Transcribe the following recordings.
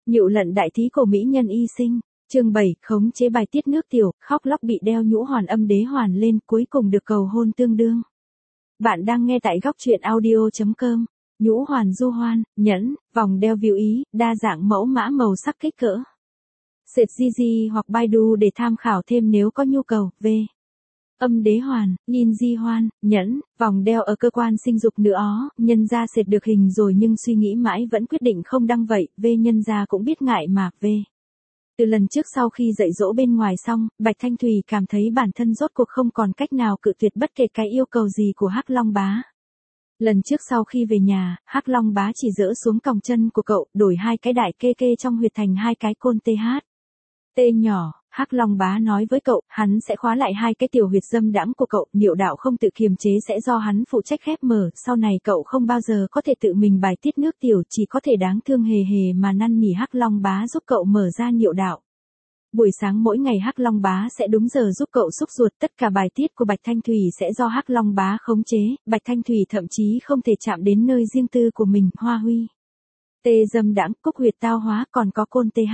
Nhựu lận đại thí cổ mỹ nhân y sinh. Chương 7, khống chế bài tiết nước tiểu, khóc lóc bị đeo nhũ hoàn âm đế hoàn lên, cuối cùng được cầu hôn tương đương. Bạn đang nghe tại góc truyện audio.com. Nhũ hoàn du hoan, nhẫn, vòng đeo víu ý, đa dạng mẫu mã màu sắc kích cỡ. Search Gigi hoặc Baidu để tham khảo thêm nếu có nhu cầu. V. Âm đế hoàn, yin di hoan, nhẫn, vòng đeo ở cơ quan sinh dục nữa ó, nhân ra search được hình rồi nhưng suy nghĩ mãi vẫn quyết định không đăng vậy, V nhân ra cũng biết ngại mà, V. Từ lần trước sau khi dạy dỗ bên ngoài xong, Bạch Thanh Thùy cảm thấy bản thân rốt cuộc không còn cách nào cự tuyệt bất kể cái yêu cầu gì của Hắc Long Bá. Lần trước sau khi về nhà, Hắc Long Bá chỉ dỡ xuống còng chân của cậu, đổi hai cái đại kê kê trong huyệt thành hai cái côn TH. T nhỏ, Hắc Long Bá nói với cậu, hắn sẽ khóa lại hai cái tiểu huyệt dâm đãng của cậu, niệu đạo không tự kiềm chế sẽ do hắn phụ trách khép mở, sau này cậu không bao giờ có thể tự mình bài tiết nước tiểu, chỉ có thể đáng thương hề hề mà năn nỉ Hắc Long Bá giúp cậu mở ra niệu đạo. Buổi sáng mỗi ngày Hắc Long Bá sẽ đúng giờ giúp cậu xúc ruột, tất cả bài tiết của Bạch Thanh Thùy sẽ do Hắc Long Bá khống chế, Bạch Thanh Thùy thậm chí không thể chạm đến nơi riêng tư của mình, hoa huy. T dâm đãng, cúc huyệt tao hóa, còn có côn TH.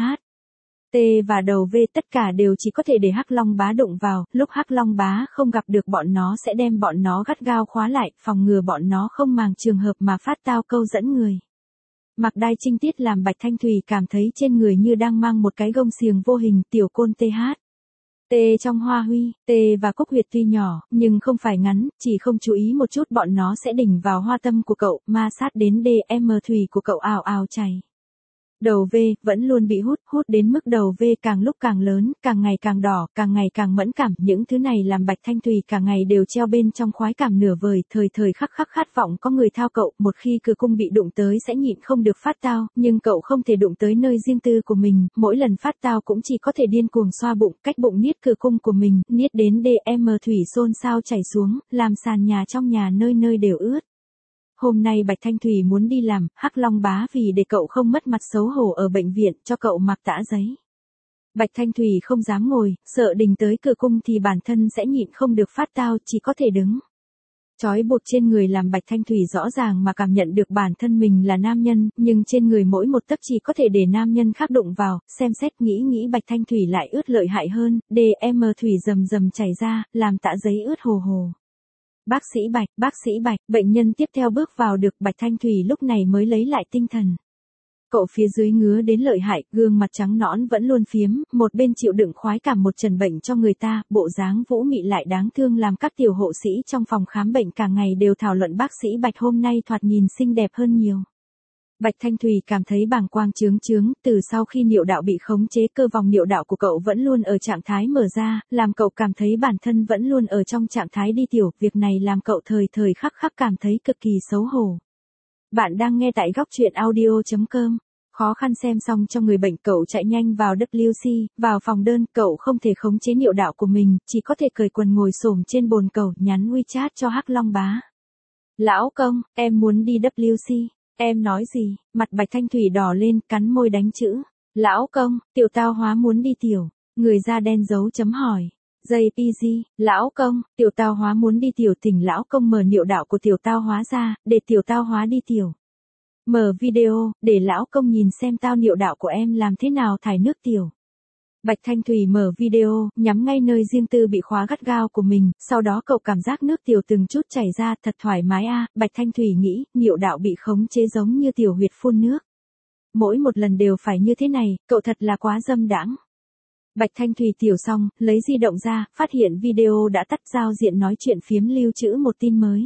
T và đầu V tất cả đều chỉ có thể để Hắc Long Bá đụng vào, lúc Hắc Long Bá không gặp được bọn nó sẽ đem bọn nó gắt gao khóa lại, phòng ngừa bọn nó không màng trường hợp mà phát tao câu dẫn người. Mặc đai trinh tiết làm Bạch Thanh Thùy cảm thấy trên người như đang mang một cái gông xiềng vô hình, tiểu côn TH. T trong hoa huy, T và cúc huyệt tuy nhỏ, nhưng không phải ngắn, chỉ không chú ý một chút bọn nó sẽ đỉnh vào hoa tâm của cậu, ma sát đến DM thùy của cậu ào ào chảy. Đầu V vẫn luôn bị hút đến mức đầu V càng lúc càng lớn, càng ngày càng đỏ, càng ngày càng mẫn cảm, những thứ này làm Bạch Thanh Thùy cả ngày đều treo bên trong khoái cảm nửa vời, thời khắc khát vọng có người thao cậu, một khi cửa cung bị đụng tới sẽ nhịn không được phát tao, nhưng cậu không thể đụng tới nơi riêng tư của mình, mỗi lần phát tao cũng chỉ có thể điên cuồng xoa bụng, cách bụng niết cửa cung của mình, niết đến DM thủy xôn xao chảy xuống, làm sàn nhà trong nhà nơi nơi đều ướt. Hôm nay Bạch Thanh Thùy muốn đi làm, Hắc Long Bá vì để cậu không mất mặt xấu hổ ở bệnh viện cho cậu mặc tã giấy. Bạch Thanh Thùy không dám ngồi, sợ đình tới cửa cung thì bản thân sẽ nhịn không được phát tao, chỉ có thể đứng. Trói buộc trên người làm Bạch Thanh Thùy rõ ràng mà cảm nhận được bản thân mình là nam nhân, nhưng trên người mỗi một tấc chỉ có thể để nam nhân khác đụng vào, xem xét nghĩ Bạch Thanh Thùy lại ướt lợi hại hơn, DM thủy rầm chảy ra, làm tã giấy ướt hồ hồ. Bác sĩ Bạch, bệnh nhân tiếp theo bước vào được, Bạch Thanh Thùy lúc này mới lấy lại tinh thần. Cậu phía dưới ngứa đến lợi hại, gương mặt trắng nõn vẫn luôn phiếm, một bên chịu đựng khoái cảm một trần bệnh cho người ta, bộ dáng vũ mị lại đáng thương làm các tiểu hộ sĩ trong phòng khám bệnh cả ngày đều thảo luận bác sĩ Bạch hôm nay thoạt nhìn xinh đẹp hơn nhiều. Bạch Thanh Thùy cảm thấy bàng quang chướng, từ sau khi niệu đạo bị khống chế cơ vòng niệu đạo của cậu vẫn luôn ở trạng thái mở ra, làm cậu cảm thấy bản thân vẫn luôn ở trong trạng thái đi tiểu, việc này làm cậu thời khắc cảm thấy cực kỳ xấu hổ. Bạn đang nghe tại góc truyện audio.com. Khó khăn xem xong cho người bệnh cậu chạy nhanh vào WC, vào phòng đơn, cậu không thể khống chế niệu đạo của mình, chỉ có thể cởi quần ngồi xổm trên bồn cầu, nhắn WeChat cho Hắc Long Bá. Lão công, em muốn đi WC. Em nói gì? Mặt Bạch Thanh Thùy đỏ lên, cắn môi đánh chữ. Lão công, tiểu tao hóa muốn đi tiểu. Người da đen dấu chấm hỏi. JPG, lão công, tiểu tao hóa muốn đi tiểu, thỉnh lão công mở niệu đạo của tiểu tao hóa ra, để tiểu tao hóa đi tiểu. Mở video, để lão công nhìn xem tao niệu đạo của em làm thế nào thải nước tiểu. Bạch Thanh Thùy mở video, nhắm ngay nơi riêng tư bị khóa gắt gao của mình, sau đó cậu cảm giác nước tiểu từng chút chảy ra, thật thoải mái a. Bạch Thanh Thùy nghĩ, niệu đạo bị khống chế giống như tiểu huyệt phun nước. Mỗi một lần đều phải như thế này, cậu thật là quá dâm đãng. Bạch Thanh Thùy tiểu xong, lấy di động ra, phát hiện video đã tắt, giao diện nói chuyện phiếm lưu trữ một tin mới.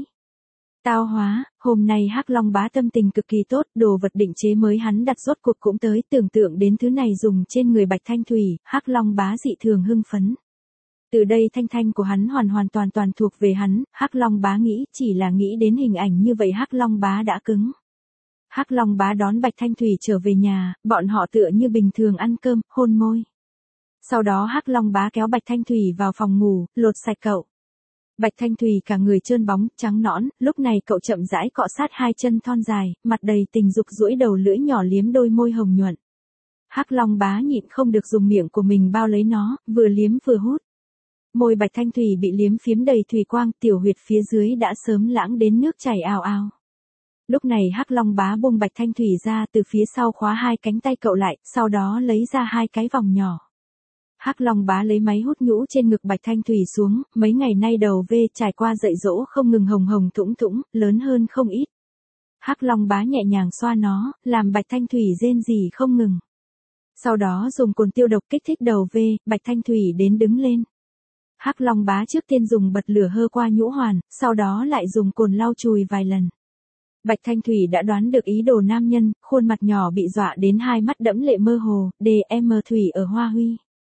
Tao hóa, hôm nay Hắc Long Bá tâm tình cực kỳ tốt, đồ vật định chế mới hắn đặt rốt cuộc cũng tới, tưởng tượng đến thứ này dùng trên người Bạch Thanh Thùy, Hắc Long Bá dị thường hưng phấn. Từ đây thanh của hắn hoàn toàn thuộc về hắn, Hắc Long Bá nghĩ, chỉ là nghĩ đến hình ảnh như vậy Hắc Long Bá đã cứng. Hắc Long Bá đón Bạch Thanh Thùy trở về nhà, bọn họ tựa như bình thường ăn cơm, hôn môi. Sau đó Hắc Long Bá kéo Bạch Thanh Thùy vào phòng ngủ, lột sạch cậu. Bạch Thanh Thùy cả người trơn bóng, trắng nõn, lúc này cậu chậm rãi cọ sát hai chân thon dài, mặt đầy tình dục duỗi đầu lưỡi nhỏ liếm đôi môi hồng nhuận. Hắc Long Bá nhịn không được dùng miệng của mình bao lấy nó, vừa liếm vừa hút. Môi Bạch Thanh Thùy bị liếm phiếm đầy thùy quang, tiểu huyệt phía dưới đã sớm lãng đến nước chảy ào ào. Lúc này Hắc Long Bá buông Bạch Thanh Thủy ra từ phía sau khóa hai cánh tay cậu lại, sau đó lấy ra hai cái vòng nhỏ. Hắc Long Bá lấy máy hút nhũ trên ngực Bạch Thanh Thủy xuống, mấy ngày nay đầu V trải qua dạy dỗ không ngừng hồng hồng thủng thủng, lớn hơn không ít. Hắc Long Bá nhẹ nhàng xoa nó, làm Bạch Thanh Thủy rên rỉ không ngừng. Sau đó dùng cồn tiêu độc kích thích đầu V, Bạch Thanh Thủy đến đứng lên. Hắc Long Bá trước tiên dùng bật lửa hơ qua nhũ hoàn, sau đó lại dùng cồn lau chùi vài lần. Bạch Thanh Thủy đã đoán được ý đồ nam nhân, khuôn mặt nhỏ bị dọa đến hai mắt đẫm lệ mơ hồ, DM Thủy ở Hoa Huy.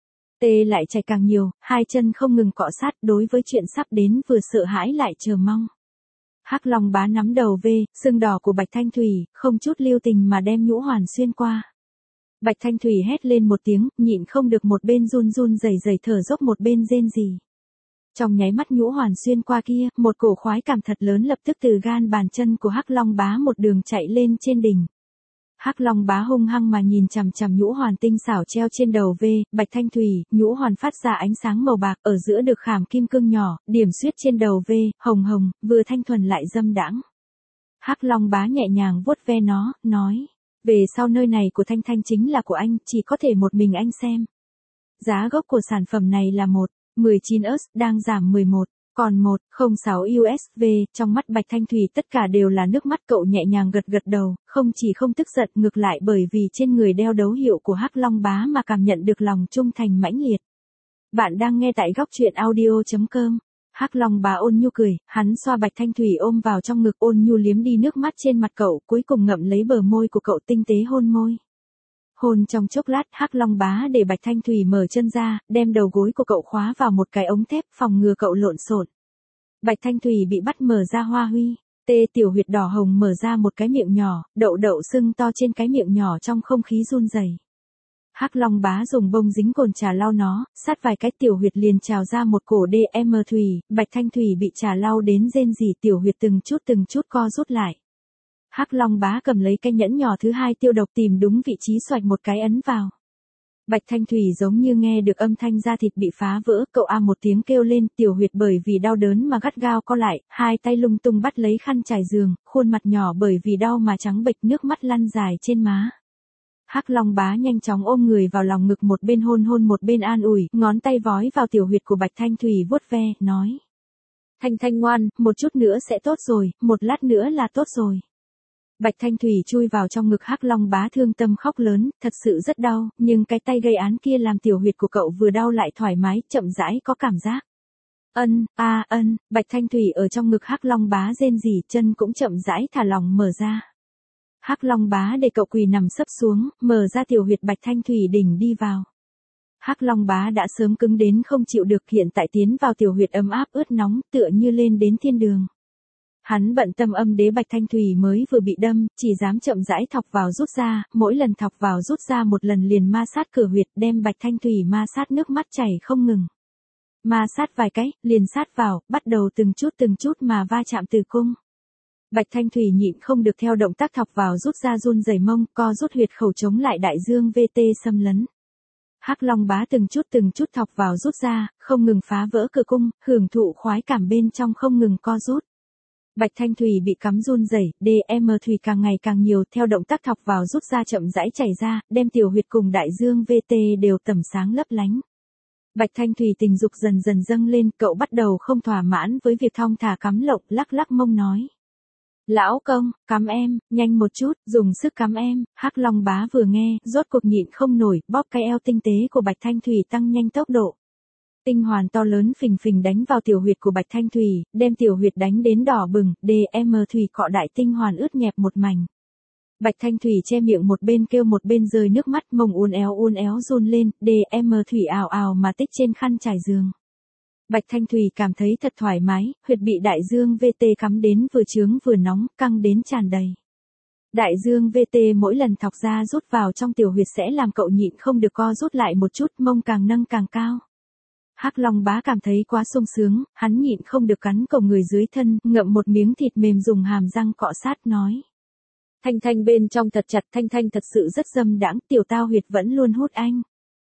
Tê lại chảy càng nhiều, hai chân không ngừng cọ sát, đối với chuyện sắp đến vừa sợ hãi lại chờ mong. Hắc Long Bá nắm đầu V, sưng đỏ của Bạch Thanh Thủy, không chút lưu tình mà đem nhũ hoàn xuyên qua. Bạch Thanh Thủy hét lên một tiếng, nhịn không được một bên run run rẩy rẩy thở dốc một bên rên rỉ. Trong nháy mắt nhũ hoàn xuyên qua kia, một cổ khoái cảm thật lớn lập tức từ gan bàn chân của Hắc Long Bá một đường chạy lên trên đỉnh. Hắc Long Bá hung hăng mà nhìn chằm chằm nhũ hoàn tinh xảo treo trên đầu V, Bạch Thanh Thủy, nhũ hoàn phát ra ánh sáng màu bạc, ở giữa được khảm kim cương nhỏ, điểm xuyết trên đầu V, hồng hồng, vừa thanh thuần lại dâm đãng. Hắc Long Bá nhẹ nhàng vuốt ve nó, nói, về sau nơi này của Thanh Thanh chính là của anh, chỉ có thể một mình anh xem. Giá gốc của sản phẩm này là 19 US, đang giảm 11. Còn 106 USV, trong mắt Bạch Thanh Thủy tất cả đều là nước mắt, cậu nhẹ nhàng gật gật đầu, không chỉ không tức giận ngược lại bởi vì trên người đeo dấu hiệu của Hắc Long Bá mà cảm nhận được lòng trung thành mãnh liệt. Bạn đang nghe tại góc truyện audio.com. Hắc Long Bá ôn nhu cười, hắn xoa Bạch Thanh Thủy ôm vào trong ngực ôn nhu liếm đi nước mắt trên mặt cậu, cuối cùng ngậm lấy bờ môi của cậu tinh tế hôn môi. Hôn trong chốc lát, Hắc Long Bá để Bạch Thanh Thủy mở chân ra, đem đầu gối của cậu khóa vào một cái ống thép phòng ngừa cậu lộn xộn. Bạch Thanh Thủy bị bắt mở ra Hoa Huy, tê tiểu huyệt đỏ hồng mở ra một cái miệng nhỏ, đậu đậu sưng to trên cái miệng nhỏ trong không khí run rẩy. Hắc Long Bá dùng bông dính cồn trà lau nó, sát vài cái tiểu huyệt liền trào ra một cổ DM Thủy, Bạch Thanh Thủy bị trà lau đến rên rỉ, tiểu huyệt từng chút co rút lại. Hắc Long Bá cầm lấy cái nhẫn nhỏ thứ hai tiêu độc tìm đúng vị trí xoạch một cái ấn vào. Bạch Thanh Thủy giống như nghe được âm thanh da thịt bị phá vỡ, cậu a một tiếng kêu lên, tiểu huyệt bởi vì đau đớn mà gắt gao co lại, hai tay lung tung bắt lấy khăn trải giường, khuôn mặt nhỏ bởi vì đau mà trắng bệch, nước mắt lăn dài trên má. Hắc Long Bá nhanh chóng ôm người vào lòng ngực, một bên hôn một bên an ủi, ngón tay vói vào tiểu huyệt của Bạch Thanh Thủy vuốt ve, nói: Thanh Thanh ngoan, một chút nữa sẽ tốt rồi, một lát nữa là tốt rồi. Bạch Thanh Thủy chui vào trong ngực Hắc Long Bá thương tâm khóc lớn, thật sự rất đau, nhưng cái tay gây án kia làm tiểu huyệt của cậu vừa đau lại thoải mái, chậm rãi có cảm giác. Bạch Thanh Thủy ở trong ngực Hắc Long Bá rên rỉ, chân cũng chậm rãi thả lỏng mở ra. Hắc Long Bá để cậu quỳ nằm sấp xuống, mở ra tiểu huyệt Bạch Thanh Thủy đỉnh đi vào. Hắc Long Bá đã sớm cứng đến không chịu được, hiện tại tiến vào tiểu huyệt ấm áp ướt nóng, tựa như lên đến thiên đường. Hắn bận tâm âm đế Bạch Thanh Thủy mới vừa bị đâm, chỉ dám chậm rãi thọc vào rút ra, mỗi lần thọc vào rút ra một lần liền ma sát cửa huyệt, đem Bạch Thanh Thủy ma sát nước mắt chảy không ngừng. Ma sát vài cái, liền sát vào, bắt đầu từng chút mà va chạm tử cung. Bạch Thanh Thủy nhịn không được theo động tác thọc vào rút ra run rẩy mông, co rút huyệt khẩu chống lại đại dương VT xâm lấn. Hắc Long Bá từng chút thọc vào rút ra, không ngừng phá vỡ cửa cung, hưởng thụ khoái cảm bên trong không ngừng co rút. Bạch Thanh Thủy bị cắm run rẩy, DM Thủy càng ngày càng nhiều, theo động tác thọc vào rút ra chậm rãi chảy ra, đem tiểu huyệt cùng đại dương VT đều tẩm sáng lấp lánh. Bạch Thanh Thủy tình dục dần dần dâng lên, cậu bắt đầu không thỏa mãn với việc thong thả cắm lộng, lắc mông nói: Lão công, cắm em, nhanh một chút, dùng sức cắm em. Hắc Long Bá vừa nghe, rốt cuộc nhịn không nổi, bóp cái eo tinh tế của Bạch Thanh Thủy tăng nhanh tốc độ. Tinh hoàn to lớn phình phình đánh vào tiểu huyệt của Bạch Thanh Thủy, đem tiểu huyệt đánh đến đỏ bừng, DM Thủy cọ đại tinh hoàn ướt nhẹp một mảnh. Bạch Thanh Thủy che miệng một bên kêu một bên rơi nước mắt, mông uốn éo run lên, DM Thủy ào ào mà tích trên khăn trải giường. Bạch Thanh Thủy cảm thấy thật thoải mái, huyệt bị đại dương VT cắm đến vừa chướng vừa nóng, căng đến tràn đầy. Đại dương VT mỗi lần thọc ra rút vào trong tiểu huyệt sẽ làm cậu nhịn không được co rút lại một chút, mông càng nâng càng cao. Hắc Long Bá cảm thấy quá sung sướng, hắn nhịn không được cắn cổng người dưới thân, ngậm một miếng thịt mềm dùng hàm răng cọ sát nói: Thanh Thanh bên trong thật chặt, Thanh Thanh thật sự rất dâm đãng, tiểu tao huyệt vẫn luôn hút anh.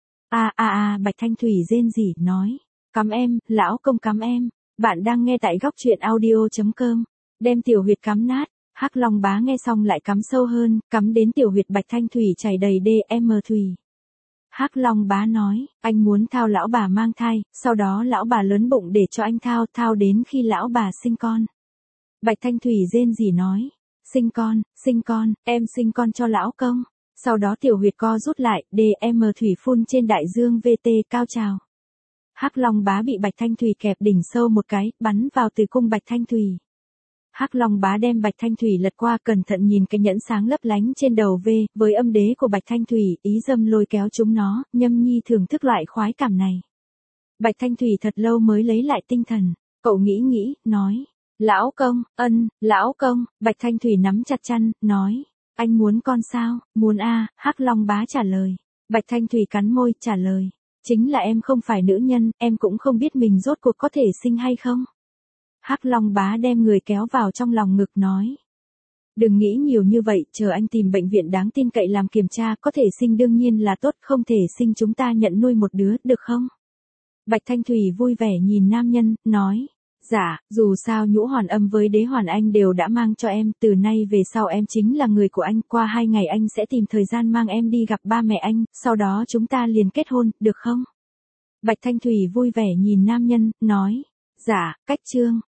Bạch Thanh Thủy rên rỉ nói: Cắm em, lão công cắm em. Bạn đang nghe tại góc truyện audio.com. Đem tiểu huyệt cắm nát. Hắc Long Bá nghe xong lại cắm sâu hơn, cắm đến tiểu huyệt Bạch Thanh Thủy chảy đầy DM thủy. Hắc Long Bá nói, anh muốn thao lão bà mang thai, sau đó lão bà lớn bụng để cho anh thao đến khi lão bà sinh con. Bạch Thanh Thủy rên rỉ nói, sinh con, em sinh con cho lão công. Sau đó tiểu huyệt co rút lại, DM thủy phun trên đại dương VT cao trào. Hắc Long Bá bị Bạch Thanh Thủy kẹp đỉnh sâu một cái, bắn vào tử cung Bạch Thanh Thủy. Hắc Long Bá đem Bạch Thanh Thủy lật qua, cẩn thận nhìn cái nhẫn sáng lấp lánh trên đầu V, với âm đế của Bạch Thanh Thủy, ý dâm lôi kéo chúng nó, nhâm nhi thưởng thức loại khoái cảm này. Bạch Thanh Thủy thật lâu mới lấy lại tinh thần, cậu nghĩ, nói, lão công, Bạch Thanh Thủy nắm chặt chăn, nói, anh muốn con sao, muốn a. Hắc Long Bá trả lời. Bạch Thanh Thủy cắn môi, trả lời, chính là em không phải nữ nhân, em cũng không biết mình rốt cuộc có thể sinh hay không. Hắc Long Bá đem người kéo vào trong lòng ngực nói. Đừng nghĩ nhiều như vậy, chờ anh tìm bệnh viện đáng tin cậy làm kiểm tra, có thể sinh đương nhiên là tốt, không thể sinh chúng ta nhận nuôi một đứa, được không? Bạch Thanh Thủy vui vẻ nhìn nam nhân, nói. Dạ, dù sao nhũ hoàn âm với đế hoàn anh đều đã mang cho em, từ nay về sau em chính là người của anh, qua 2 ngày anh sẽ tìm thời gian mang em đi gặp ba mẹ anh, sau đó chúng ta liền kết hôn, được không? Bạch Thanh Thủy vui vẻ nhìn nam nhân, nói. Dạ, cách chương.